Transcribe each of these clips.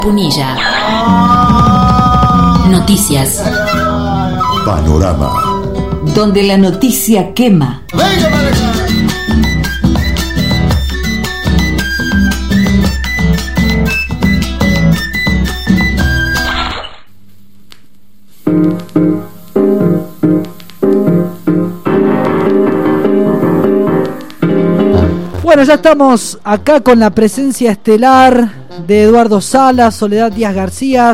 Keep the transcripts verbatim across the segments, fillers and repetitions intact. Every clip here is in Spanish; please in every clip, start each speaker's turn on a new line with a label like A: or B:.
A: Punilla. Noticias.
B: Panorama.
A: Donde la noticia quema.
C: Bueno, ya estamos acá con la presencia estelar de Eduardo Salas, Soledad Díaz García,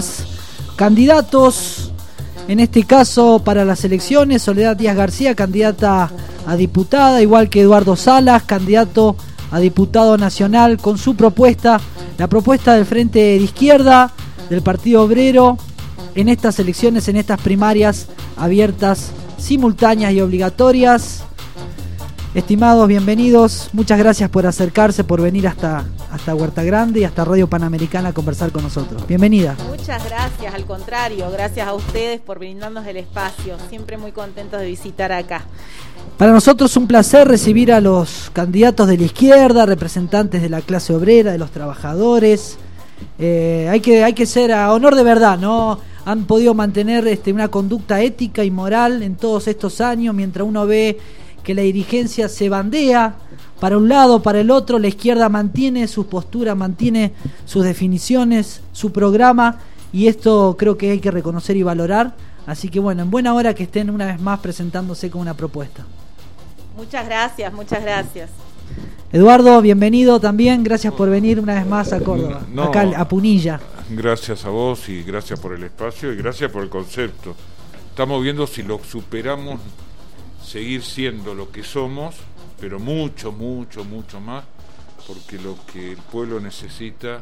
C: candidatos, en este caso para las elecciones. Soledad Díaz García, candidata a diputada, igual que Eduardo Salas, candidato a diputado nacional, con su propuesta, la propuesta del Frente de Izquierda, del Partido Obrero, en estas elecciones, en estas primarias abiertas, simultáneas y obligatorias. Estimados, bienvenidos, muchas gracias por acercarse, por venir hasta, hasta Huerta Grande y hasta Radio Panamericana a conversar con nosotros. Bienvenida.
D: Muchas gracias, al contrario, gracias a ustedes por brindarnos el espacio, siempre muy contentos de visitar acá.
C: Para nosotros es un placer recibir a los candidatos de la izquierda, representantes de la clase obrera, de los trabajadores. Eh, hay que, hay que ser a honor de verdad, ¿no? Han podido mantener este, una conducta ética y moral en todos estos años, mientras uno ve que la dirigencia se bandea para un lado, para el otro. La izquierda mantiene sus posturas, mantiene sus definiciones, su programa, y esto creo que hay que reconocer y valorar. Así que bueno, en buena hora que estén una vez más presentándose con una propuesta.
D: Muchas gracias, muchas gracias.
C: Eduardo, bienvenido también, gracias por venir una vez más a Córdoba,
E: no,
C: acá a Punilla.
E: Gracias a vos y gracias por el espacio y gracias por el concepto. Estamos viendo si lo superamos, seguir siendo lo que somos, pero mucho, mucho, mucho más, porque lo que el pueblo necesita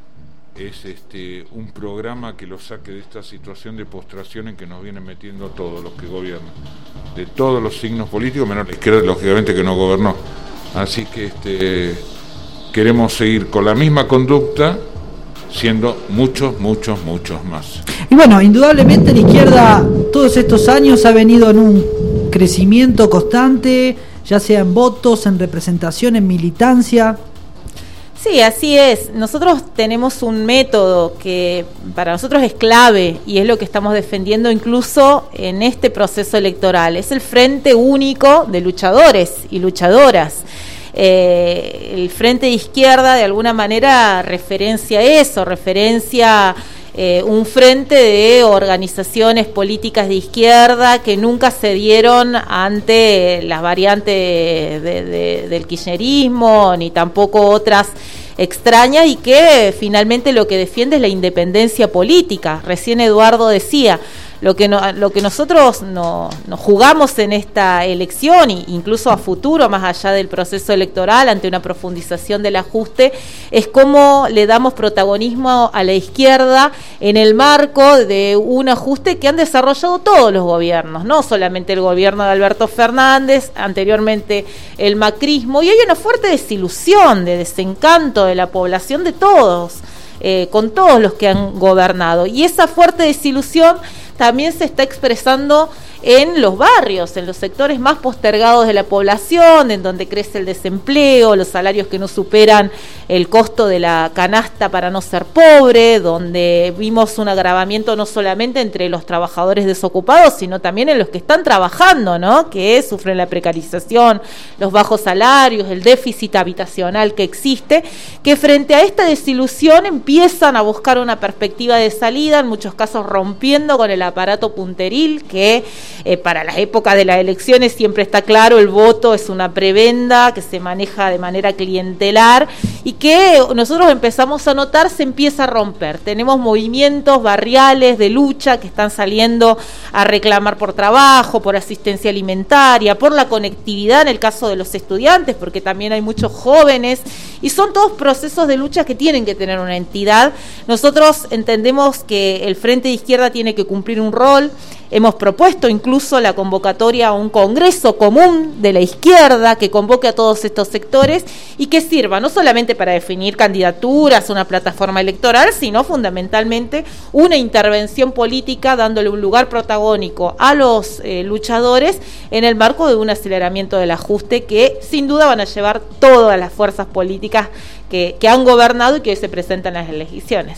E: es este un programa que lo saque de esta situación de postración en que nos vienen metiendo todos los que gobiernan, de todos los signos políticos, menos la izquierda, lógicamente, que no gobernó. Así que este queremos seguir con la misma conducta, siendo muchos, muchos, muchos más.
C: Y bueno, indudablemente la izquierda todos estos años ha venido en un crecimiento constante, ya sea en votos, en representación, en militancia.
D: Sí, así es. Nosotros tenemos un método que para nosotros es clave y es lo que estamos defendiendo incluso en este proceso electoral. Es el Frente Único de Luchadores y Luchadoras. Eh, el Frente de Izquierda de alguna manera referencia eso, referencia Eh, un frente de organizaciones políticas de izquierda que nunca cedieron ante las variantes de, de, de, del kirchnerismo, ni tampoco otras extrañas, y que finalmente lo que defiende es la independencia política. Recién Eduardo decía, lo que, no, lo que nosotros no, nos jugamos en esta elección, e incluso a futuro, más allá del proceso electoral, ante una profundización del ajuste, es cómo le damos protagonismo a la izquierda en el marco de un ajuste que han desarrollado todos los gobiernos, no solamente el gobierno de Alberto Fernández, anteriormente el macrismo, y hay una fuerte desilusión, de desencanto de la población, de todos, eh, con todos los que han gobernado, y esa fuerte desilusión también se está expresando en los barrios, en los sectores más postergados de la población, en donde crece el desempleo, los salarios que no superan el costo de la canasta para no ser pobre, donde vimos un agravamiento no solamente entre los trabajadores desocupados, sino también en los que están trabajando, ¿no? Que sufren la precarización, los bajos salarios, el déficit habitacional que existe, que frente a esta desilusión empiezan a buscar una perspectiva de salida, en muchos casos rompiendo con el aparato punteril que Eh, para las épocas de las elecciones siempre está claro, el voto es una prebenda que se maneja de manera clientelar y que nosotros empezamos a notar se empieza a romper. Tenemos movimientos barriales de lucha que están saliendo a reclamar por trabajo, por asistencia alimentaria, por la conectividad en el caso de los estudiantes, porque también hay muchos jóvenes, y son todos procesos de lucha que tienen que tener una entidad. Nosotros entendemos que el Frente de Izquierda tiene que cumplir un rol. Hemos propuesto incluso la convocatoria a un congreso común de la izquierda que convoque a todos estos sectores y que sirva no solamente para definir candidaturas, una plataforma electoral, sino fundamentalmente una intervención política dándole un lugar protagónico a los eh, luchadores en el marco de un aceleramiento del ajuste que sin duda van a llevar todas las fuerzas políticas que, que han gobernado y que hoy se presentan en las elecciones.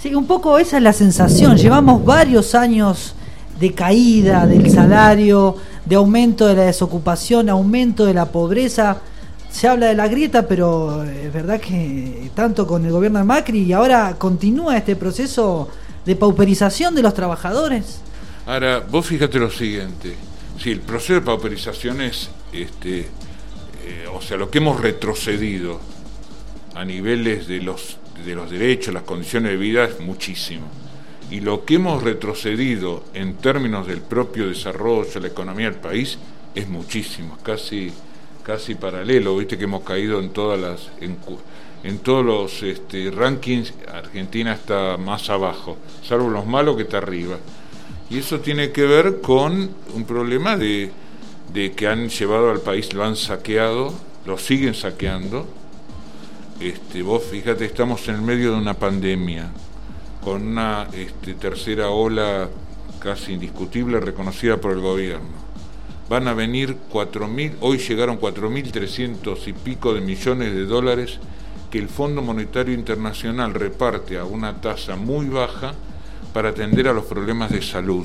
C: Sí, un poco esa es la sensación. Llevamos varios años de caída del salario, de aumento de la desocupación, aumento de la pobreza. Se habla de la grieta, pero es verdad que tanto con el gobierno de Macri y ahora continúa este proceso de pauperización de los trabajadores.
E: Ahora, vos fíjate lo siguiente, si el proceso de pauperización es, este, eh, o sea, lo que hemos retrocedido a niveles de los, de los derechos, las condiciones de vida es muchísimo. Y lo que hemos retrocedido en términos del propio desarrollo, la economía del país, es muchísimo, casi... casi paralelo, viste que hemos caído en todas las en, en todos los este, rankings. Argentina está más abajo, salvo los malos que está arriba, y eso tiene que ver con un problema de, de que han llevado al país, lo han saqueado, lo siguen saqueando. Este, vos fíjate, estamos en el medio de una pandemia con una este, tercera ola casi indiscutible, reconocida por el gobierno. Van a venir cuatro mil, hoy llegaron cuatro mil trescientos y pico de millones de dólares que el Fondo Monetario Internacional reparte a una tasa muy baja para atender a los problemas de salud.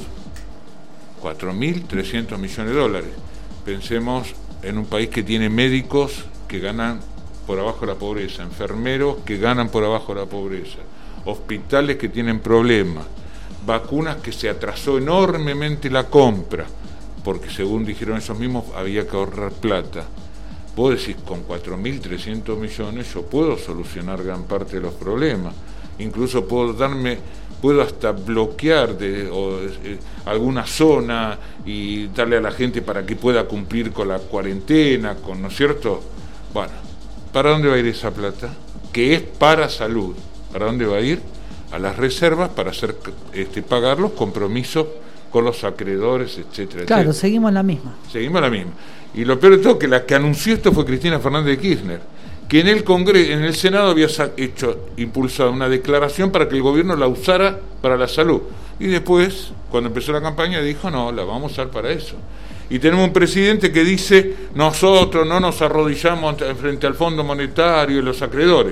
E: cuatro mil trescientos millones de dólares. Pensemos en un país que tiene médicos que ganan por abajo de la pobreza, enfermeros que ganan por abajo de la pobreza, hospitales que tienen problemas, vacunas que se atrasó enormemente la compra, porque según dijeron esos mismos había que ahorrar plata. Vos decís, con cuatro mil trescientos millones yo puedo solucionar gran parte de los problemas, incluso puedo darme, puedo hasta bloquear de, o, eh, alguna zona y darle a la gente para que pueda cumplir con la cuarentena, con, ¿no es cierto? Bueno, ¿para dónde va a ir esa plata? Que es para salud. ¿Para dónde va a ir? A las reservas para hacer este, pagar los compromisos con los acreedores, etcétera,
C: Claro,
E: etcétera.
C: seguimos la misma.
E: Seguimos la misma. Y lo peor de todo, que la que anunció esto fue Cristina Fernández de Kirchner, que en el Congreso, en el Senado había hecho, impulsado una declaración para que el gobierno la usara para la salud. Y después, cuando empezó la campaña, dijo, no, la vamos a usar para eso. Y tenemos un presidente que dice, nosotros no nos arrodillamos frente al Fondo Monetario y los acreedores.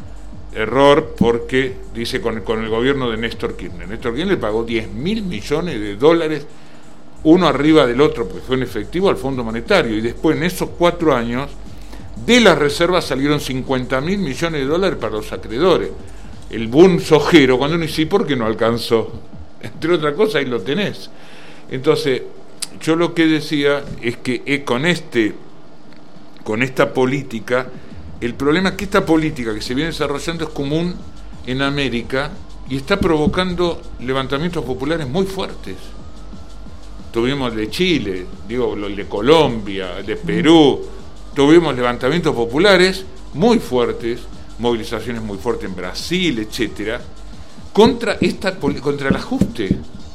E: Error, porque dice con, con el gobierno de Néstor Kirchner. Néstor Kirchner le pagó diez mil millones de dólares, uno arriba del otro, porque fue en efectivo, al Fondo Monetario. Y después, en esos cuatro años, de las reservas salieron cincuenta mil millones de dólares para los acreedores. El boom sojero, cuando uno dice, ¿por qué no alcanzó? Entre otras cosas, ahí lo tenés. Entonces, yo lo que decía es que eh, con este, con esta política, el problema es que esta política que se viene desarrollando es común en América y está provocando levantamientos populares muy fuertes. Tuvimos el de Chile, digo, el de Colombia, el de Perú, tuvimos levantamientos populares muy fuertes, movilizaciones muy fuertes en Brasil, etcétera, contra esta contra el ajuste,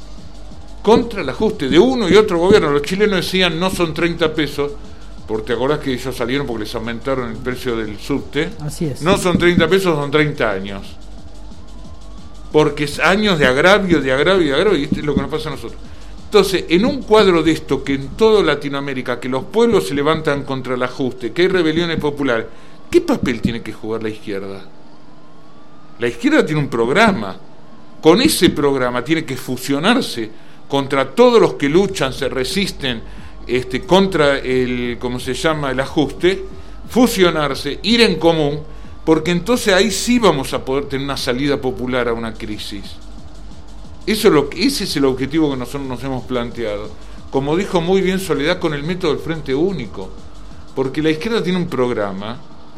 E: contra el ajuste de uno y otro gobierno. Los chilenos decían no son treinta pesos, porque te acordás que ellos salieron porque les aumentaron el precio del subte.
C: Así es.
E: No son treinta pesos, son treinta años. Porque es años de agravio, de agravio, de agravio, y esto es lo que nos pasa a nosotros. Entonces, en un cuadro de esto, que en toda Latinoamérica, que los pueblos se levantan contra el ajuste, que hay rebeliones populares, ¿qué papel tiene que jugar la izquierda? La izquierda tiene un programa. Con ese programa tiene que fusionarse contra todos los que luchan, se resisten, Este, contra el, ¿cómo se llama?, el ajuste, fusionarse, ir en común, porque entonces ahí sí vamos a poder tener una salida popular a una crisis. Eso es lo que, ese es el objetivo que nosotros nos hemos planteado. Como dijo muy bien Soledad, con el método del Frente Único, porque la izquierda tiene un programa,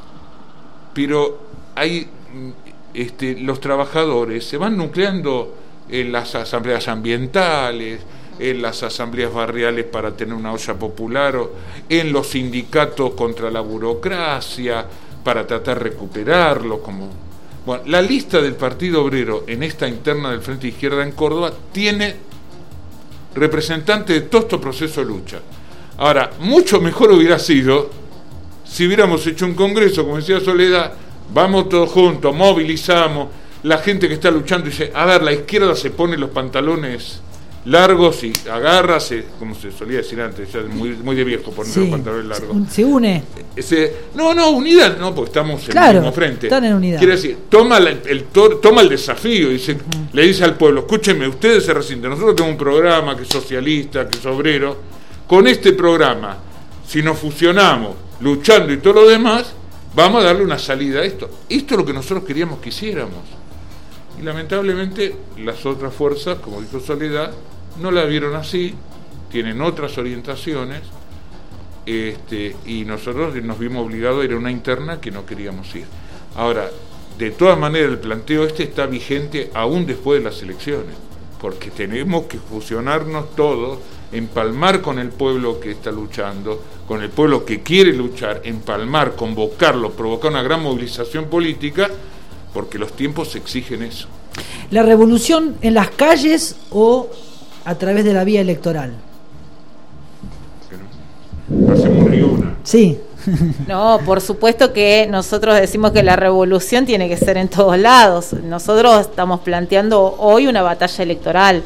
E: pero hay este, los trabajadores se van nucleando en las asambleas ambientales, en las asambleas barriales para tener una olla popular, o en los sindicatos contra la burocracia para tratar de recuperarlo. Como bueno, la lista del Partido Obrero en esta interna del Frente Izquierda en Córdoba tiene representantes de todo este proceso de lucha. Ahora, mucho mejor hubiera sido si hubiéramos hecho un congreso, como decía Soledad, vamos todos juntos, movilizamos, la gente que está luchando dice, a ver, la izquierda se pone los pantalones largos y agarras, eh, como se solía decir antes, ya muy, muy de viejo ponerse
C: Sí.
E: los pantalones largos.
C: Se une.
E: Ese, no, no, unidad, no, porque estamos en
C: Claro,
E: el mismo frente.
C: están en unidad.
E: Quiere decir, toma, la- el, tor- toma el desafío y dice, uh-huh. le dice al pueblo, escúchenme, ustedes se resienten, nosotros tenemos un programa que es socialista, que es obrero, con este programa, si nos fusionamos, luchando y todo lo demás, vamos a darle una salida a esto. Esto es lo que nosotros queríamos que hiciéramos. Y lamentablemente las otras fuerzas, como dijo Soledad, no la vieron así, tienen otras orientaciones, este, y nosotros nos vimos obligados a ir a una interna que no queríamos ir. Ahora, de todas maneras, el planteo este está vigente aún después de las elecciones, porque tenemos que fusionarnos todos, empalmar con el pueblo que está luchando, con el pueblo que quiere luchar, empalmar, convocarlo, provocar una gran movilización política, porque los tiempos exigen eso.
C: ¿La revolución en las calles o a través de la vía electoral?
E: Pero hacemos ni una.
C: Sí.
D: No, por supuesto que nosotros decimos que la revolución tiene que ser en todos lados. Nosotros estamos planteando hoy una batalla electoral.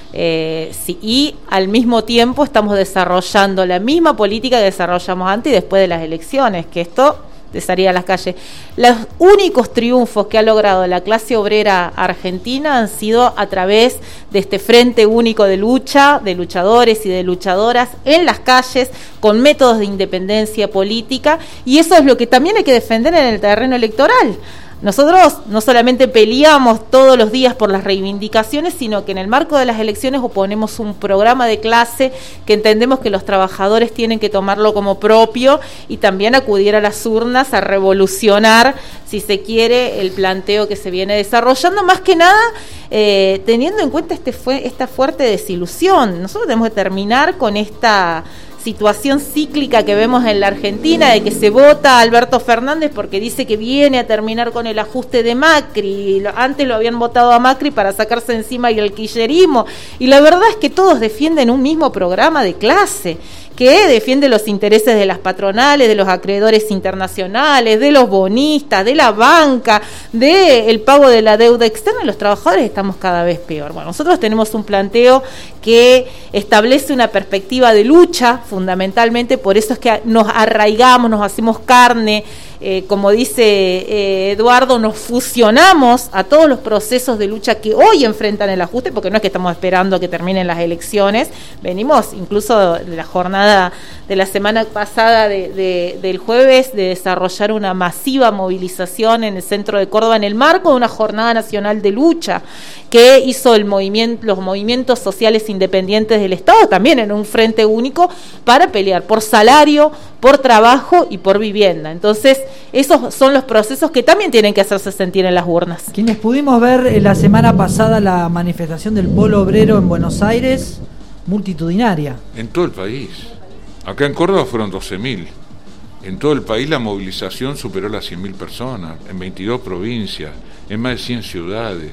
D: Eh, sí, y al mismo tiempo estamos desarrollando la misma política que desarrollamos antes y después de las elecciones, que esto de salir a las calles. Los únicos triunfos que ha logrado la clase obrera argentina han sido a través de este frente único de lucha, de luchadores y de luchadoras en las calles, con métodos de independencia política, y eso es lo que también hay que defender en el terreno electoral. Nosotros no solamente peleamos todos los días por las reivindicaciones, sino que en el marco de las elecciones oponemos un programa de clase que entendemos que los trabajadores tienen que tomarlo como propio y también acudir a las urnas a revolucionar, si se quiere, el planteo que se viene desarrollando, más que nada eh, teniendo en cuenta este fue, esta fuerte desilusión. Nosotros tenemos que terminar con esta situación cíclica que vemos en la Argentina, de que se vota a Alberto Fernández porque dice que viene a terminar con el ajuste de Macri. Antes lo habían votado a Macri para sacarse encima el kirchnerismo, y la verdad es que todos defienden un mismo programa de clase que defiende los intereses de las patronales, de los acreedores internacionales, de los bonistas, de la banca, del pago de la deuda externa, y los trabajadores estamos cada vez peor. Bueno, nosotros tenemos un planteo que establece una perspectiva de lucha, fundamentalmente, por eso es que nos arraigamos, nos hacemos carne, eh, como dice eh, Eduardo, nos fusionamos a todos los procesos de lucha que hoy enfrentan el ajuste, porque no es que estamos esperando a que terminen las elecciones, venimos incluso de la jornada de la semana pasada de, de, del jueves de desarrollar una masiva movilización en el centro de Córdoba en el marco de una jornada nacional de lucha que hizo el movimiento, los movimientos sociales independientes del Estado también en un frente único para pelear por salario, por trabajo y por vivienda. Entonces, esos son los procesos que también tienen que hacerse sentir en las urnas.
C: Quienes pudimos ver eh, la semana pasada la manifestación del Polo Obrero en Buenos Aires, multitudinaria.
E: En todo el país. Acá en Córdoba fueron doce mil. En todo el país la movilización superó las cien mil personas, en veintidós provincias, en más de cien ciudades.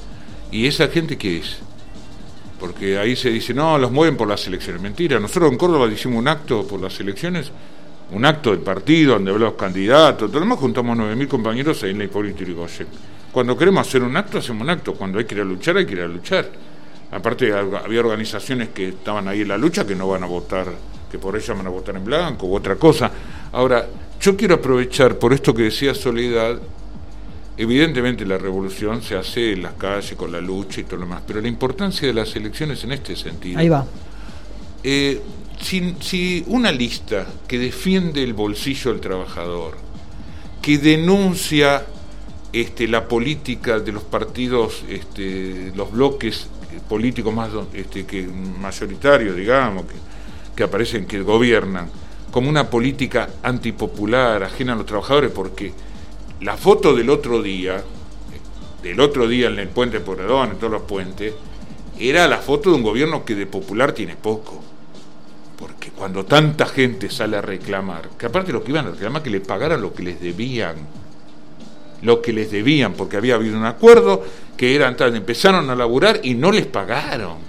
E: ¿Y esa gente qué es? Porque ahí se dice, no, los mueven por las elecciones. Mentira, nosotros en Córdoba hicimos un acto por las elecciones, un acto del partido donde hablamos los candidatos, todo lo demás, juntamos nueve mil compañeros ahí en la Hipólito Yrigoyen. Cuando queremos hacer un acto, hacemos un acto. Cuando hay que ir a luchar, hay que ir a luchar. Aparte había organizaciones que estaban ahí en la lucha que no van a votar, que por ellas van a votar en blanco u otra cosa. Ahora, yo quiero aprovechar por esto que decía Soledad. Evidentemente la revolución se hace en las calles con la lucha y todo lo demás, pero la importancia de las elecciones en este sentido.
C: Ahí va.
E: Eh, si, si una lista que defiende el bolsillo del trabajador, que denuncia este, la política de los partidos, este, los bloques políticos más este, que mayoritarios, digamos, que, que aparecen, que gobiernan, como una política antipopular, ajena a los trabajadores, porque la foto del otro día, del otro día en el puente Porredón, en todos los puentes, era la foto de un gobierno que de popular tiene poco. Porque cuando tanta gente sale a reclamar, que aparte lo que iban a reclamar, que le pagaran lo que les debían, lo que les debían, porque había habido un acuerdo, que eran tal, empezaron a laburar y no les pagaron.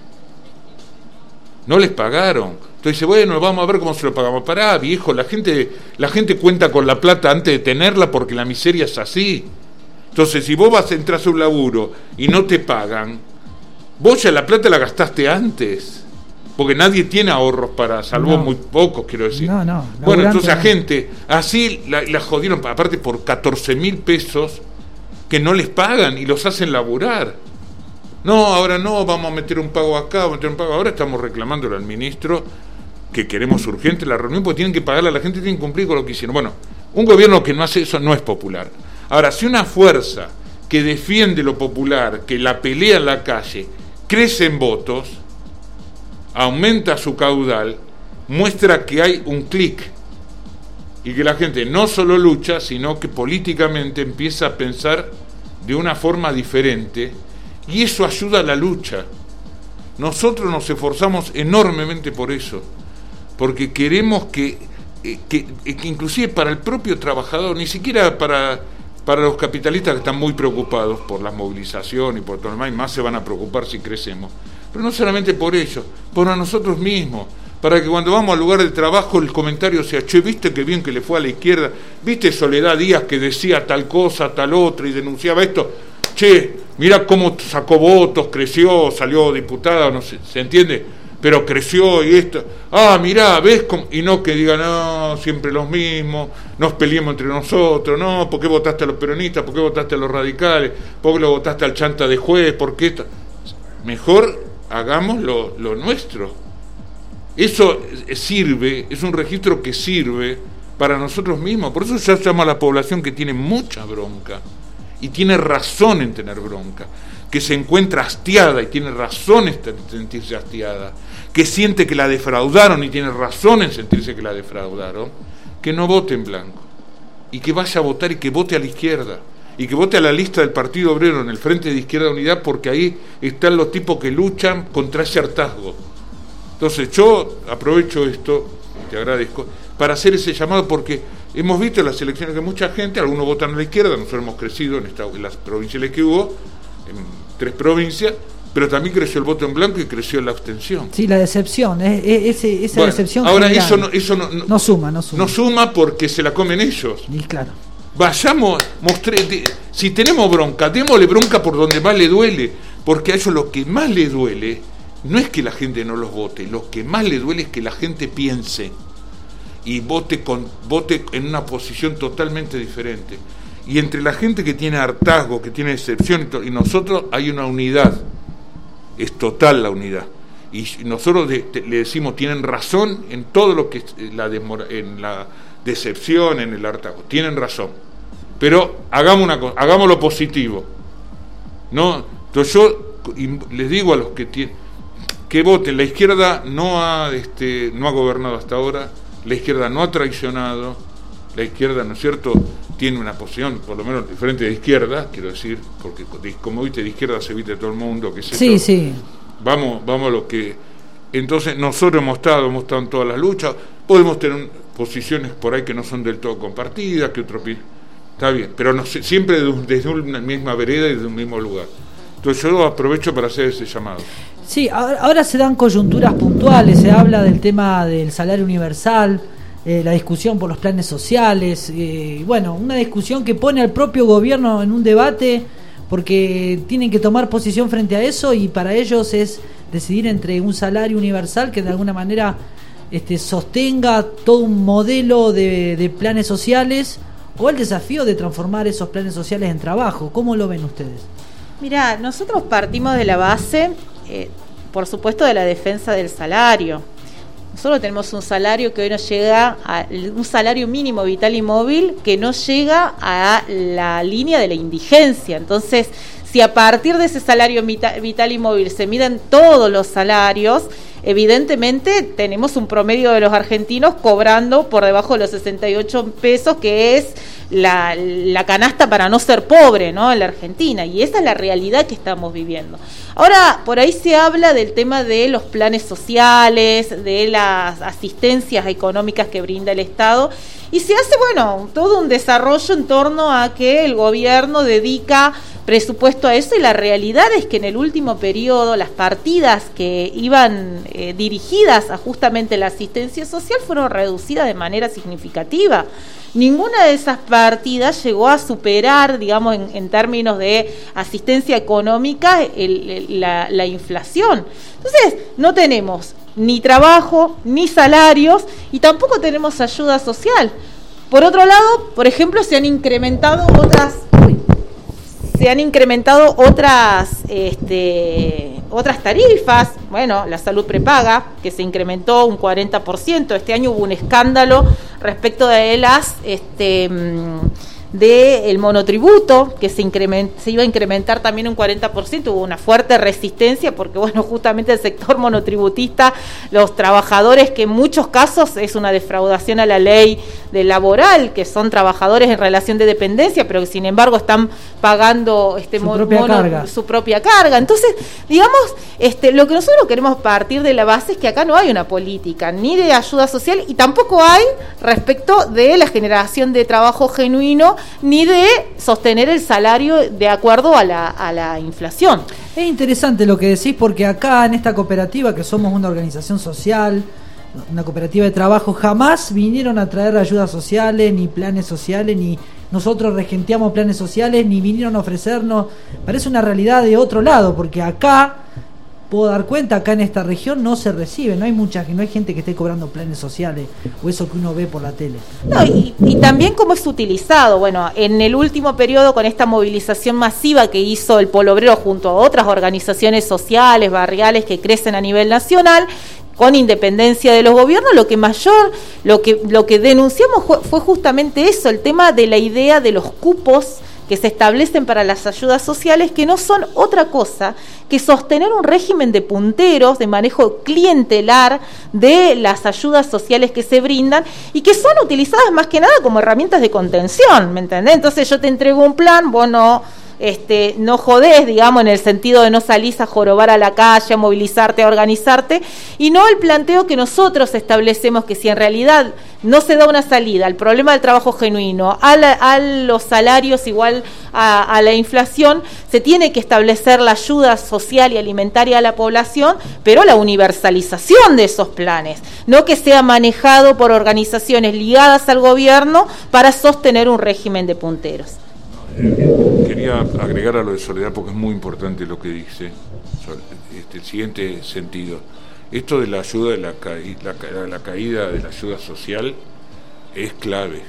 E: No les pagaron. Entonces dice, bueno, vamos a ver cómo se lo pagamos. Pará, viejo, la gente, la gente cuenta con la plata antes de tenerla porque la miseria es así. Entonces, si vos vas a entrar a un laburo y no te pagan, vos ya la plata la gastaste antes, porque nadie tiene ahorros para, salvo
C: No.
E: muy pocos, quiero decir.
C: No, no,
E: Bueno,
C: laburante
E: entonces a
C: no.
E: gente así la, la jodieron, aparte por catorce mil pesos que no les pagan y los hacen laburar. No, ahora no, vamos a meter un pago acá, vamos a meter un pago. Ahora estamos reclamándole al ministro que queremos urgente la reunión, porque tienen que pagarle a la gente, tienen que cumplir con lo que hicieron. Bueno, un gobierno que no hace eso no es popular. Ahora, si una fuerza que defiende lo popular, que la pelea en la calle, crece en votos, aumenta su caudal, muestra que hay un clic y que la gente no solo lucha, sino que políticamente empieza a pensar de una forma diferente, y eso ayuda a la lucha. Nosotros nos esforzamos enormemente por eso, porque queremos que, eh, que, eh, que inclusive para el propio trabajador, ni siquiera para, para los capitalistas que están muy preocupados por la movilización y por todo lo demás, y más se van a preocupar si crecemos, pero no solamente por ellos, por nosotros mismos, para que cuando vamos al lugar de trabajo el comentario sea: che, ¿viste qué bien que le fue a la izquierda? ¿Viste Soledad Díaz que decía tal cosa, tal otra y denunciaba esto? Che, mirá cómo sacó votos, creció, salió diputada, no sé, ¿se entiende? Pero creció y esto. Ah, mirá, ¿ves cómo? Y no que digan, no, siempre los mismos, nos peleemos entre nosotros, no, ¿por qué votaste a los peronistas? ¿Por qué votaste a los radicales? ¿Por qué lo votaste al chanta de juez? ¿Por qué esto? Mejor hagamos lo, lo nuestro. Eso sirve, es un registro que sirve para nosotros mismos. Por eso ya se llama a la población que tiene mucha bronca y tiene razón en tener bronca, que se encuentra hastiada y tiene razón en sentirse hastiada, que siente que la defraudaron y tiene razón en sentirse que la defraudaron, que no vote en blanco y que vaya a votar y que vote a la izquierda y que vote a la lista del Partido Obrero en el Frente de Izquierda Unidad, porque ahí están los tipos que luchan contra ese hartazgo. Entonces yo aprovecho esto, te agradezco, para hacer ese llamado, porque hemos visto en las elecciones que mucha gente, algunos votan a la izquierda, nosotros hemos crecido en, esta, en las provinciales que hubo, en tres provincias, pero también creció el voto en blanco y creció la abstención.
C: Sí, la decepción, es, es, ese, esa
E: Bueno,
C: decepción
E: ahora
C: general.
E: eso, no, eso no, no,
C: no suma, no suma.
E: no suma porque se la comen ellos.
C: Y claro.
E: Vayamos, mostré, de, si tenemos bronca, démosle bronca por donde más le duele, porque a ellos lo que más le duele no es que la gente no los vote, lo que más le duele es que la gente piense y vote, con, vote en una posición totalmente diferente. Y entre la gente que tiene hartazgo, que tiene decepción y nosotros hay una unidad, es total la unidad. Y nosotros de, de, le decimos, tienen razón en todo lo que es la, desmora, en la decepción, en el hartazgo, tienen razón. Pero hagamos una cosa, hagamos lo positivo. ¿No? Entonces yo les digo a los que tienen que voten. La izquierda no ha este, no ha gobernado hasta ahora, la izquierda no ha traicionado, la izquierda, ¿no es cierto?, tiene una posición, por lo menos diferente de izquierda, quiero decir, porque como viste, de izquierda se viste todo el mundo, que
C: sí, eso, sí.
E: Vamos, vamos a lo que... Entonces nosotros hemos estado, hemos estado en todas las luchas, podemos tener posiciones por ahí que no son del todo compartidas, que otro... Está bien, pero no, siempre desde una misma vereda y desde un mismo lugar. Entonces yo aprovecho para hacer ese llamado.
C: Sí, ahora, ahora se dan coyunturas puntuales, se habla del tema del salario universal, eh, la discusión por los planes sociales, eh, bueno, una discusión que pone al propio gobierno en un debate porque tienen que tomar posición frente a eso y para ellos es decidir entre un salario universal que de alguna manera este, sostenga todo un modelo de, de planes sociales o el desafío de transformar esos planes sociales en trabajo. ¿Cómo lo ven ustedes?
D: Mirá, nosotros partimos de la base, eh, por supuesto, de la defensa del salario. Nosotros tenemos un salario que hoy nos llega a un salario mínimo vital y móvil que no llega a la línea de la indigencia. Entonces, si a partir de ese salario vital y móvil se miden todos los salarios, evidentemente tenemos un promedio de los argentinos cobrando por debajo de los sesenta y ocho pesos, que es la, la canasta para no ser pobre, ¿no?, en la Argentina, y esa es la realidad que estamos viviendo. Ahora, por ahí se habla del tema de los planes sociales, de las asistencias económicas que brinda el Estado, y se hace, bueno, todo un desarrollo en torno a que el gobierno dedica presupuesto a eso, y la realidad es que en el último periodo las partidas que iban eh, dirigidas a justamente la asistencia social fueron reducidas de manera significativa. ninguna de esas partidas llegó a superar, digamos, en, en términos de asistencia económica, el, el, la, la inflación. Entonces, no tenemos ni trabajo, ni salarios, y tampoco tenemos ayuda social. Por otro lado, por ejemplo, se han incrementado otras... Uy, se han incrementado otras este, otras tarifas. Bueno, la salud prepaga, que se incrementó un cuarenta por ciento. Este año hubo un escándalo respecto de las este, del monotributo, que se, increment, se iba a incrementar también un cuarenta por ciento. Hubo una fuerte resistencia porque, bueno, justamente el sector monotributista, los trabajadores, que en muchos casos es una defraudación a la ley de laboral, que son trabajadores en relación de dependencia, pero que sin embargo están pagando este
C: su,
D: mono,
C: propia carga.
D: su propia carga. Entonces, digamos, este, lo que nosotros queremos partir de la base es que acá no hay una política ni de ayuda social y tampoco hay respecto de la generación de trabajo genuino ni de sostener el salario de acuerdo a la, a la inflación.
C: Es interesante lo que decís, porque acá en esta cooperativa, que somos una organización social, una cooperativa de trabajo, jamás vinieron a traer ayudas sociales, ni planes sociales, ni nosotros regenteamos planes sociales, ni vinieron a ofrecernos. Parece una realidad de otro lado, porque acá, puedo dar cuenta, acá en esta región no se recibe, no hay mucha, no hay gente que esté cobrando planes sociales, o eso que uno ve por la tele.
D: No, y, y también cómo es utilizado. Bueno, en el último periodo, con esta movilización masiva que hizo el Polo Obrero junto a otras organizaciones sociales, barriales que crecen a nivel nacional, con independencia de los gobiernos, lo que mayor, lo que, lo que denunciamos fue justamente eso, el tema de la idea de los cupos que se establecen para las ayudas sociales, que no son otra cosa que sostener un régimen de punteros, de manejo clientelar de las ayudas sociales que se brindan y que son utilizadas más que nada como herramientas de contención, ¿me entendés? Entonces yo te entrego un plan, vos no... Este, no jodés, digamos, en el sentido de no salís a jorobar a la calle, a movilizarte, a organizarte, y no el planteo que nosotros establecemos, que si en realidad no se da una salida al problema del trabajo genuino, a, la, a los salarios igual a, a la inflación, se tiene que establecer la ayuda social y alimentaria a la población, pero la universalización de esos planes, no que sea manejado por organizaciones ligadas al gobierno para sostener un régimen de punteros.
E: Quería agregar a lo de Soledad porque es muy importante lo que dice, este, el siguiente sentido. Esto de la ayuda, de la, caí, la, la caída de la ayuda social es clave,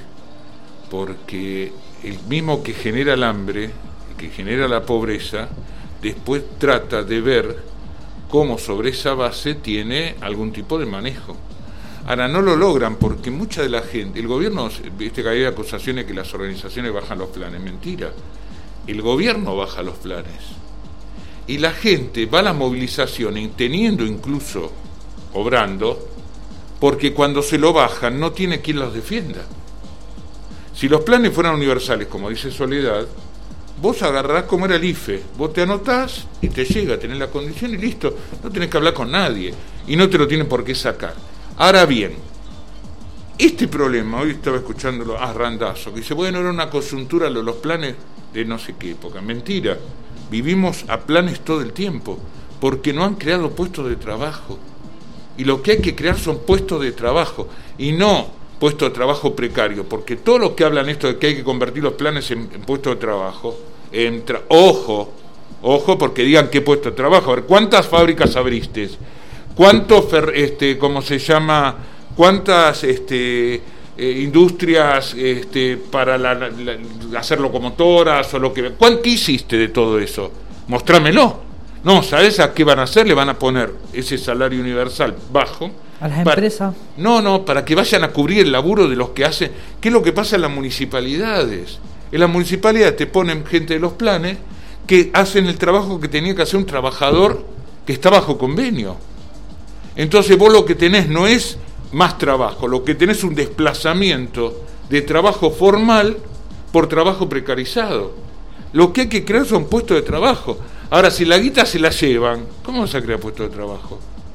E: porque el mismo que genera el hambre, que genera la pobreza, después trata de ver cómo sobre esa base tiene algún tipo de manejo. Ahora, no lo logran porque mucha de la gente, el gobierno, viste que hay acusaciones que las organizaciones bajan los planes, mentira, el gobierno baja los planes y la gente va a las movilizaciones teniendo incluso, obrando, porque cuando se lo bajan no tiene quien los defienda. Si los planes fueran universales, como dice Soledad, vos agarrás como era el I F E, vos te anotás y te llega, tenés la condición y listo, no tenés que hablar con nadie y no te lo tienen por qué sacar. Ahora bien, este problema, hoy estaba escuchándolo a Randazzo, que dice, bueno, era una coyuntura los, los planes de no sé qué época. Mentira, vivimos a planes todo el tiempo, porque no han creado puestos de trabajo. Y lo que hay que crear son puestos de trabajo, y no puestos de trabajo precario, porque todo lo que hablan esto de que hay que convertir los planes en, en puestos de trabajo, en tra- ojo, ojo, porque digan qué puesto de trabajo. A ver, ¿cuántas fábricas abriste? ¿Cuántos, este, cómo se llama, cuántas este, eh, industrias este, para la, la, hacer locomotoras o lo que... ¿Cuánto hiciste de todo eso? Mostrámelo. No, ¿sabes a qué van a hacer? Le van a poner ese salario universal bajo.
C: ¿A las
E: para,
C: empresas?
E: No, no, para que vayan a cubrir el laburo de los que hacen... ¿Qué es lo que pasa en las municipalidades? En las municipalidades te ponen gente de los planes que hacen el trabajo que tenía que hacer un trabajador que está bajo convenio. Entonces vos lo que tenés no es más trabajo, lo que tenés es un desplazamiento de trabajo formal por trabajo precarizado. Lo que hay que crear son puestos de trabajo. Ahora, si la guita se la llevan, ¿cómo vas a crear puestos de trabajo?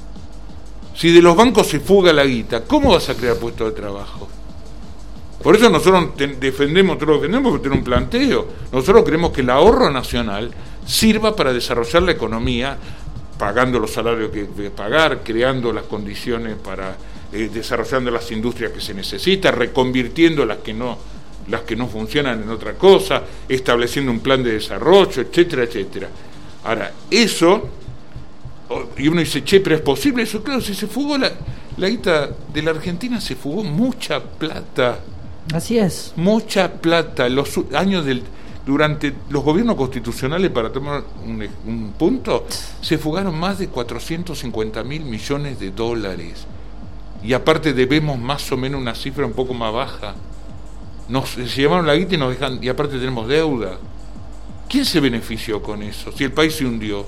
E: Si de los bancos se fuga la guita, ¿cómo vas a crear puestos de trabajo? Por eso nosotros te- defendemos, nosotros defendemos porque tener un planteo. Nosotros creemos que el ahorro nacional sirva para desarrollar la economía, pagando los salarios que hay que pagar, creando las condiciones para eh, desarrollando las industrias que se necesitan, reconvirtiendo las que no, las que no funcionan en otra cosa, estableciendo un plan de desarrollo, etcétera, etcétera. Ahora, eso, y uno dice, che, pero es posible eso, claro, si se fugó la, la guita de la Argentina, se fugó mucha plata.
C: Así es.
E: Mucha plata. Los años del, durante los gobiernos constitucionales, para tomar un, un punto, se fugaron más de cuatrocientos cincuenta mil millones de dólares. Y aparte debemos más o menos una cifra un poco más baja. Nos se llevaron la guita y nos dejan, y aparte tenemos deuda. ¿Quién se benefició con eso? Si el país se hundió.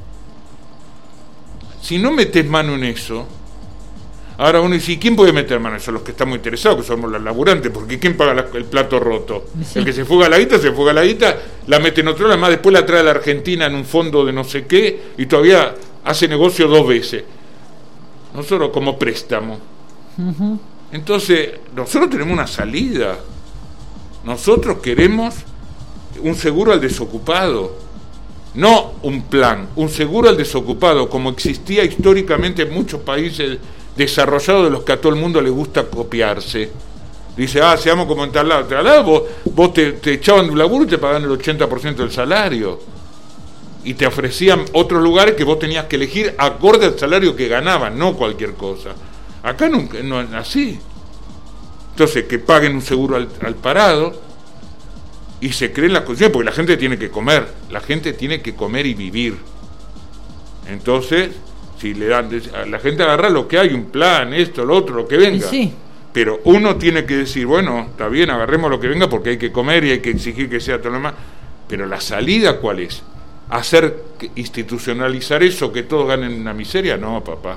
E: Si no metes mano en eso, ahora uno dice, ¿quién puede meter mano en eso? Los que estamos interesados, que somos los laburantes, porque ¿quién paga la, el plato roto? Sí. El que se fuga la guita, se fuga la guita, la mete en otro lado, además después la trae a la Argentina en un fondo de no sé qué, y todavía hace negocio dos veces. Nosotros como préstamo. Uh-huh. Entonces, nosotros tenemos una salida. Nosotros queremos un seguro al desocupado, no un plan, un seguro al desocupado, como existía históricamente en muchos países desarrollados de los que a todo el mundo le gusta copiarse. Dice, ah, seamos como en tal lado, tal lado, vos, vos te, te echaban de un laburo y te pagaban el ochenta por ciento del salario. Y te ofrecían otros lugares que vos tenías que elegir acorde al salario que ganaban, no cualquier cosa. Acá no, no es así. Entonces, que paguen un seguro al, al parado y se creen las condiciones, porque la gente tiene que comer, la gente tiene que comer y vivir. Entonces, si le dan, a la gente agarra lo que hay, un plan, esto, lo otro, lo que venga. Sí. Pero uno tiene que decir, bueno, está bien, agarremos lo que venga porque hay que comer y hay que exigir que sea todo lo demás. Pero la salida, ¿cuál es? ¿Hacer, institucionalizar eso, que todos ganen una miseria? No, papá.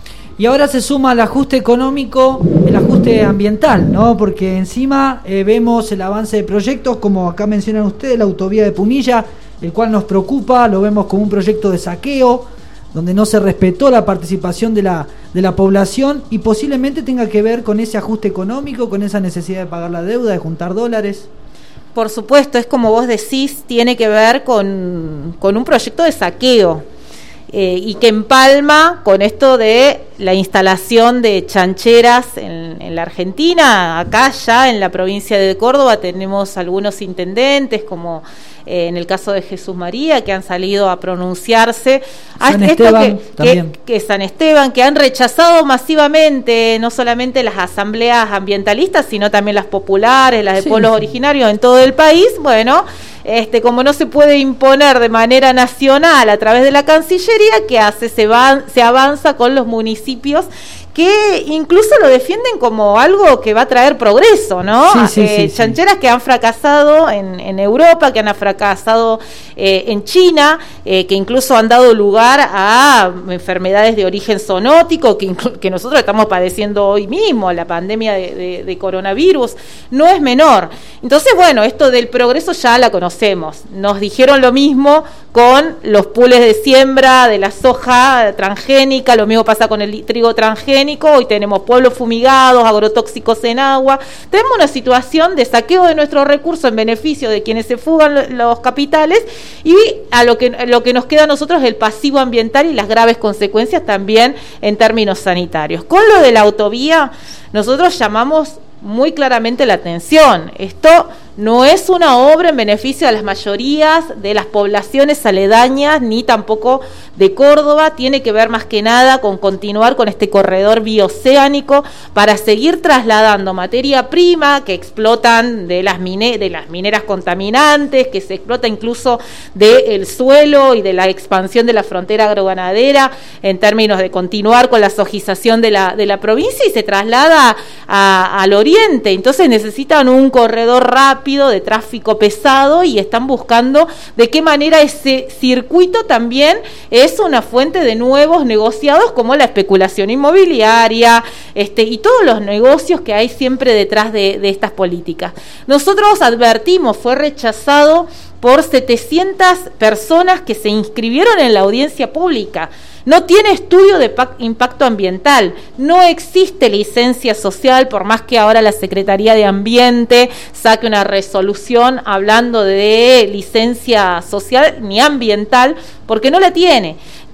C: Y ahora se suma al ajuste económico, el ajuste ambiental, ¿no? Porque encima eh, vemos el avance de proyectos, como acá mencionan ustedes, la autovía de Punilla, el cual nos preocupa, lo vemos como un proyecto de saqueo, donde no se respetó la participación de la, de la población y posiblemente tenga que ver con ese ajuste económico, con esa necesidad de pagar la deuda, de juntar dólares.
D: Por supuesto, es como vos decís, tiene que ver con, con un proyecto de saqueo. Eh, y que empalma con esto de la instalación de chancheras en, en la Argentina. Acá ya en la provincia de Córdoba tenemos algunos intendentes, como eh, en el caso de Jesús María, que han salido a pronunciarse.
C: San Esteban,
D: que, que, que San Esteban, que han rechazado masivamente no solamente las asambleas ambientalistas, sino también las populares, las de sí, pueblos sí. originarios en todo el país. Bueno, Este, como no se puede imponer de manera nacional a través de la Cancillería, ¿qué hace? Se, va, se avanza con los municipios que incluso lo defienden como algo que va a traer progreso, ¿no?
C: Sí, sí,
D: eh,
C: sí,
D: chancheras sí. que han fracasado en, en Europa, que han fracasado eh, en China, eh, que incluso han dado lugar a enfermedades de origen zoonótico, que, que nosotros estamos padeciendo hoy mismo, la pandemia de, de, de coronavirus, no es menor. Entonces, bueno, esto del progreso ya la conocemos. Nos dijeron lo mismo con los pools de siembra de la soja transgénica, lo mismo pasa con el trigo transgénico. Hoy tenemos pueblos fumigados, agrotóxicos en agua. Tenemos una situación de saqueo de nuestros recursos en beneficio de quienes se fugan los capitales, y a lo que, lo que nos queda a nosotros es el pasivo ambiental y las graves consecuencias también en términos sanitarios. Con lo de la autovía, nosotros llamamos muy claramente la atención. Esto no es una obra en beneficio de las mayorías de las poblaciones aledañas, ni tampoco de Córdoba. Tiene que ver más que nada con continuar con este corredor bioceánico para seguir trasladando materia prima que explotan de las, mine- de las mineras contaminantes, que se explota incluso del suelo y de la expansión de la frontera agroganadera en términos de continuar con la sojización de la, de la provincia, y se traslada a, al oriente. Entonces necesitan un corredor rápido de tráfico pesado y están buscando de qué manera ese circuito también es una fuente de nuevos negociados, como la especulación inmobiliaria este, y todos los negocios que hay siempre detrás de, de estas políticas. Nosotros advertimos, fue rechazado por setecientas personas que se inscribieron en la audiencia pública. No tiene estudio de impacto ambiental, no existe licencia social, por más que ahora la Secretaría de Ambiente saque una resolución hablando de licencia social ni ambiental, porque no la tiene. Entonces,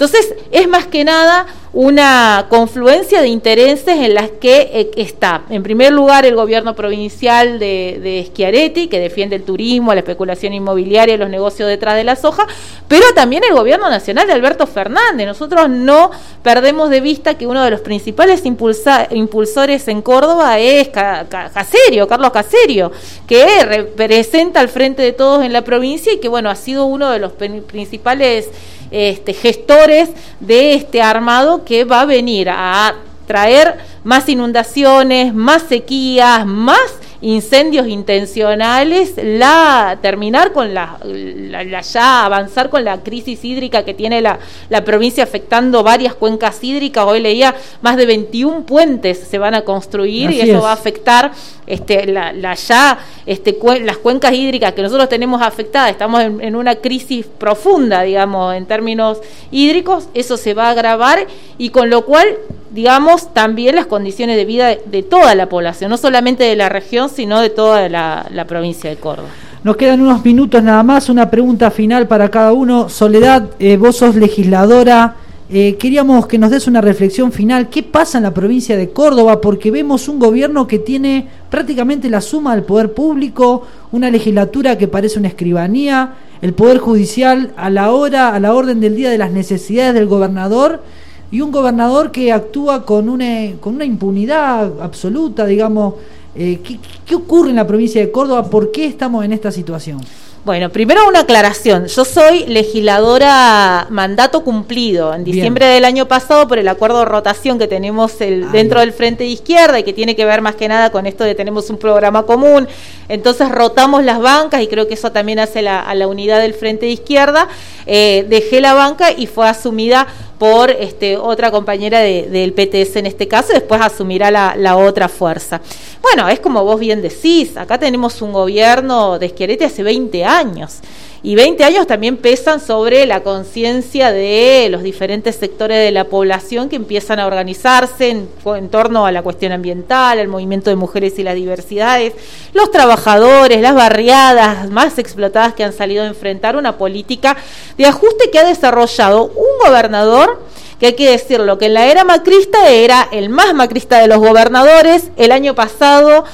D: Entonces, es más que nada una confluencia de intereses en las que eh, está, en primer lugar, el gobierno provincial de, de Schiaretti, que defiende el turismo, la especulación inmobiliaria y los negocios detrás de la soja, pero también el gobierno nacional de Alberto Fernández. Nosotros no perdemos de vista que uno de los principales impulsa, impulsores en Córdoba es Ca, Ca, Caserio, Carlos Caserio, que representa al frente de todos en la provincia y que, bueno, ha sido uno de los principales Este, gestores de este armado que va a venir a traer más inundaciones, más sequías, más incendios intencionales, la terminar con la, la, la ya avanzar con la crisis hídrica que tiene la, la provincia afectando varias cuencas hídricas. Hoy leía más de veintiún puentes se van a construir. Así y eso es. Va a afectar este, la, la ya este, cu- las cuencas hídricas que nosotros tenemos afectadas. Estamos en, en una crisis profunda, digamos, en términos hídricos. Eso se va a agravar y con lo cual, digamos, también las condiciones de vida de, de toda la población, no solamente de la región, sino de toda la, la provincia de Córdoba.
C: Nos quedan unos minutos nada más, una pregunta final para cada uno. Soledad, eh, vos sos legisladora, eh, queríamos que nos des una reflexión final. ¿Qué pasa en la provincia de Córdoba? Porque vemos un gobierno que tiene prácticamente la suma del poder público, una legislatura que parece una escribanía, el poder judicial a la hora, a la orden del día de las necesidades del gobernador, y un gobernador que actúa con una, con una impunidad absoluta, digamos. Eh, ¿qué, ¿Qué ocurre en la provincia de Córdoba? ¿Por qué estamos en esta situación?
D: Bueno, primero una aclaración. Yo soy legisladora mandato cumplido en diciembre Bien. del año pasado por el acuerdo de rotación que tenemos el, dentro del Frente de Izquierda y que tiene que ver más que nada con esto de tenemos un programa común. Entonces rotamos las bancas y creo que eso también hace la, a la unidad del Frente de Izquierda. Eh, dejé la banca y fue asumida por este, otra compañera de, del P T S en este caso, y después asumirá la, la otra fuerza. Bueno, es como vos bien decís, acá tenemos un gobierno de Schiaretti hace veinte años, y veinte años también pesan sobre la conciencia de los diferentes sectores de la población que empiezan a organizarse en, en torno a la cuestión ambiental, el movimiento de mujeres y las diversidades, los trabajadores, las barriadas más explotadas que han salido a enfrentar una política de ajuste que ha desarrollado un gobernador que hay que decirlo, que en la era macrista era el más macrista de los gobernadores. El año pasado,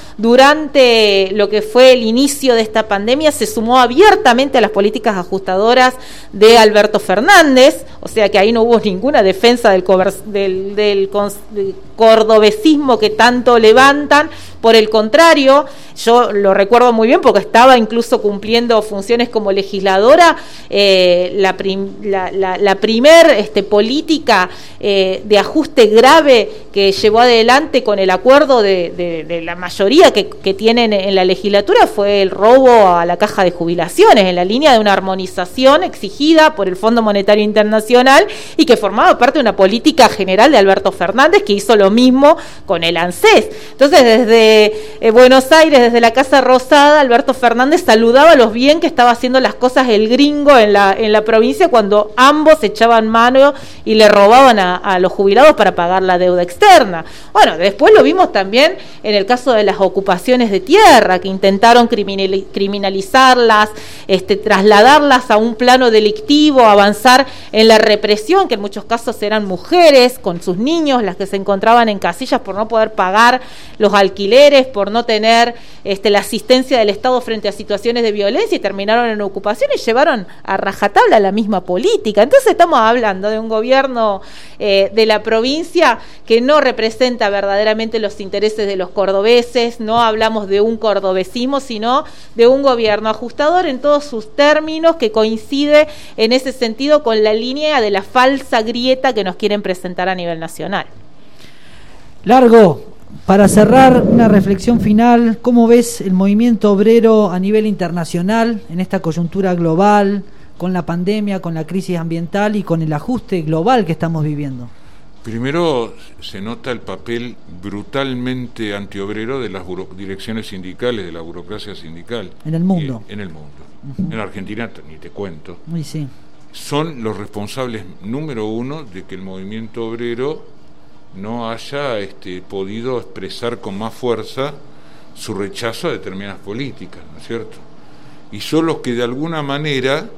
D: durante lo que fue el inicio de esta pandemia, se sumó abiertamente a las políticas ajustadoras de Alberto Fernández, o sea que ahí no hubo ninguna defensa del, del, del, del cordobesismo que tanto levantan. Por el contrario, yo lo recuerdo muy bien porque estaba incluso cumpliendo funciones como legisladora. Eh, la, prim, la, la, la primer este, política eh, de ajuste grave que llevó adelante con el acuerdo de, de, de la mayoría que, que tienen en la legislatura fue el robo a la caja de jubilaciones, en la línea de una armonización exigida por el Fondo Monetario Internacional y que formaba parte de una política general de Alberto Fernández, que hizo lo mismo con el ANSES. Entonces, desde Eh, Buenos Aires, desde la Casa Rosada, Alberto Fernández saludaba los bien que estaba haciendo las cosas el gringo en la, en la provincia cuando ambos echaban mano y le robaban a, a los jubilados para pagar la deuda externa. Bueno, después lo vimos también en el caso de las ocupaciones de tierra, que intentaron criminal, criminalizarlas, este, trasladarlas a un plano delictivo, avanzar en la represión, que en muchos casos eran mujeres con sus niños las que se encontraban en casillas por no poder pagar los alquileres, por no tener este, la asistencia del Estado frente a situaciones de violencia y terminaron en ocupación y llevaron a rajatabla la misma política. Entonces estamos hablando de un gobierno eh, de la provincia que no representa verdaderamente los intereses de los cordobeses, no hablamos de un cordobesismo, sino de un gobierno ajustador en todos sus términos que coincide en ese sentido con la línea de la falsa grieta que nos quieren presentar a nivel nacional.
C: Largo. Para cerrar, una reflexión final, ¿cómo ves el movimiento obrero a nivel internacional en esta coyuntura global, con la pandemia, con la crisis ambiental y con el ajuste global que estamos viviendo?
E: Primero se nota el papel brutalmente antiobrero de las direcciones sindicales, de la burocracia sindical.
C: En el mundo.
E: Y, en el mundo. Uh-huh. En Argentina, ni te cuento.
C: Uy, sí.
E: Son los responsables número uno de que el movimiento obrero no haya este, podido expresar con más fuerza su rechazo a determinadas políticas, ¿no es cierto? Y son los que de alguna manera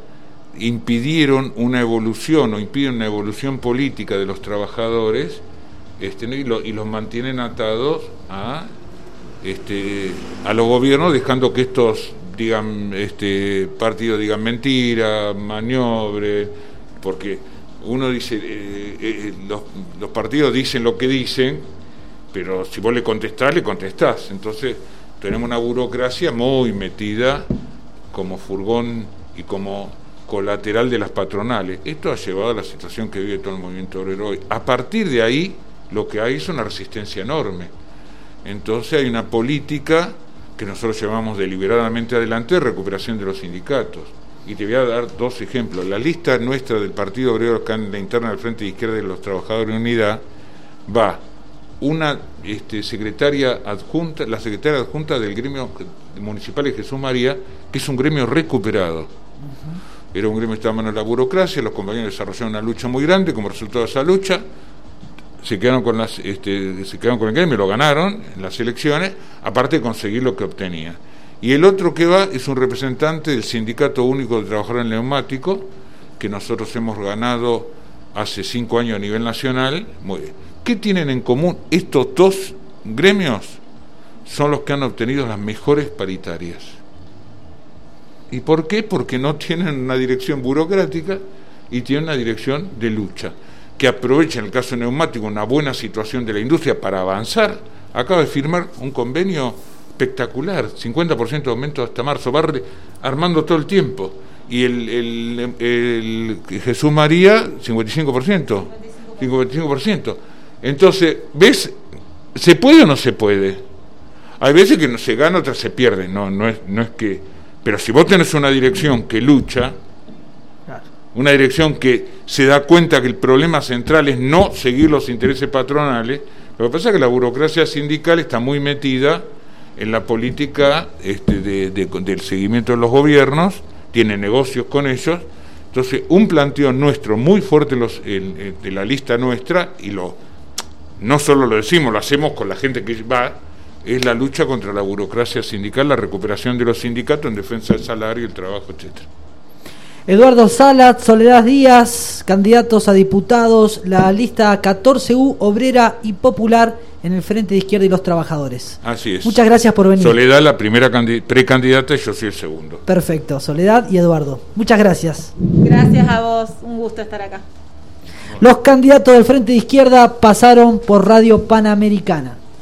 E: impidieron una evolución o impiden una evolución política de los trabajadores, este, y, lo, y los mantienen atados a, este, a los gobiernos, dejando que estos digan, este, partidos digan mentira, maniobre, porque uno dice, eh, eh, los, los partidos dicen lo que dicen, pero si vos le contestás, le contestás. Entonces tenemos una burocracia muy metida como furgón y como colateral de las patronales. Esto ha llevado a la situación que vive todo el movimiento obrero hoy. A partir de ahí, lo que hay es una resistencia enorme. Entonces hay una política que nosotros llevamos deliberadamente adelante de recuperación de los sindicatos. Y te voy a dar dos ejemplos. La lista nuestra del Partido Obrero, acá en la interna del Frente de Izquierda de los Trabajadores de Unidad, va una este, secretaria adjunta, la secretaria adjunta del gremio municipal de Jesús María, que es un gremio recuperado. Uh-huh. Era un gremio que estaba en manos de la burocracia, los compañeros desarrollaron una lucha muy grande, como resultado de esa lucha, se quedaron con las, este, se quedaron con el gremio, lo ganaron en las elecciones, aparte de conseguir lo que obtenía. Y el otro que va es un representante del Sindicato Único de Trabajadores en Neumático, que nosotros hemos ganado hace cinco años a nivel nacional. Muy bien. ¿Qué tienen en común estos dos gremios? Son los que han obtenido las mejores paritarias. ¿Y por qué? Porque no tienen una dirección burocrática y tienen una dirección de lucha, que aprovecha, en el caso neumático, una buena situación de la industria para avanzar. Acaba de firmar un convenio espectacular, cincuenta por ciento de aumento hasta marzo, va armando todo el tiempo. Y el, el, el, el Jesús María, cincuenta y cinco por ciento. cincuenta y cinco por ciento. Entonces, ¿ves? ¿Se puede o no se puede? Hay veces que no se gana, otras se pierden, no, no es, no es que... Pero si vos tenés una dirección que lucha, una dirección que se da cuenta que el problema central es no seguir los intereses patronales, lo que pasa es que la burocracia sindical está muy metida en la política este, de, de, del seguimiento de los gobiernos, tiene negocios con ellos. Entonces, un planteo nuestro muy fuerte los, el, el, de la lista nuestra, y lo no solo lo decimos, lo hacemos con la gente que va, es la lucha contra la burocracia sindical, la recuperación de los sindicatos en defensa del salario, el trabajo, etcétera.
C: Eduardo Salas, Soledad Díaz, candidatos a diputados, la lista catorce U, obrera y popular en el Frente de Izquierda y los Trabajadores.
E: Así es.
C: Muchas gracias por venir.
E: Soledad, la primera precandidata, y yo soy el segundo.
C: Perfecto, Soledad y Eduardo. Muchas gracias.
D: Gracias a vos, un gusto estar acá.
C: Los candidatos del Frente de Izquierda pasaron por Radio Panamericana.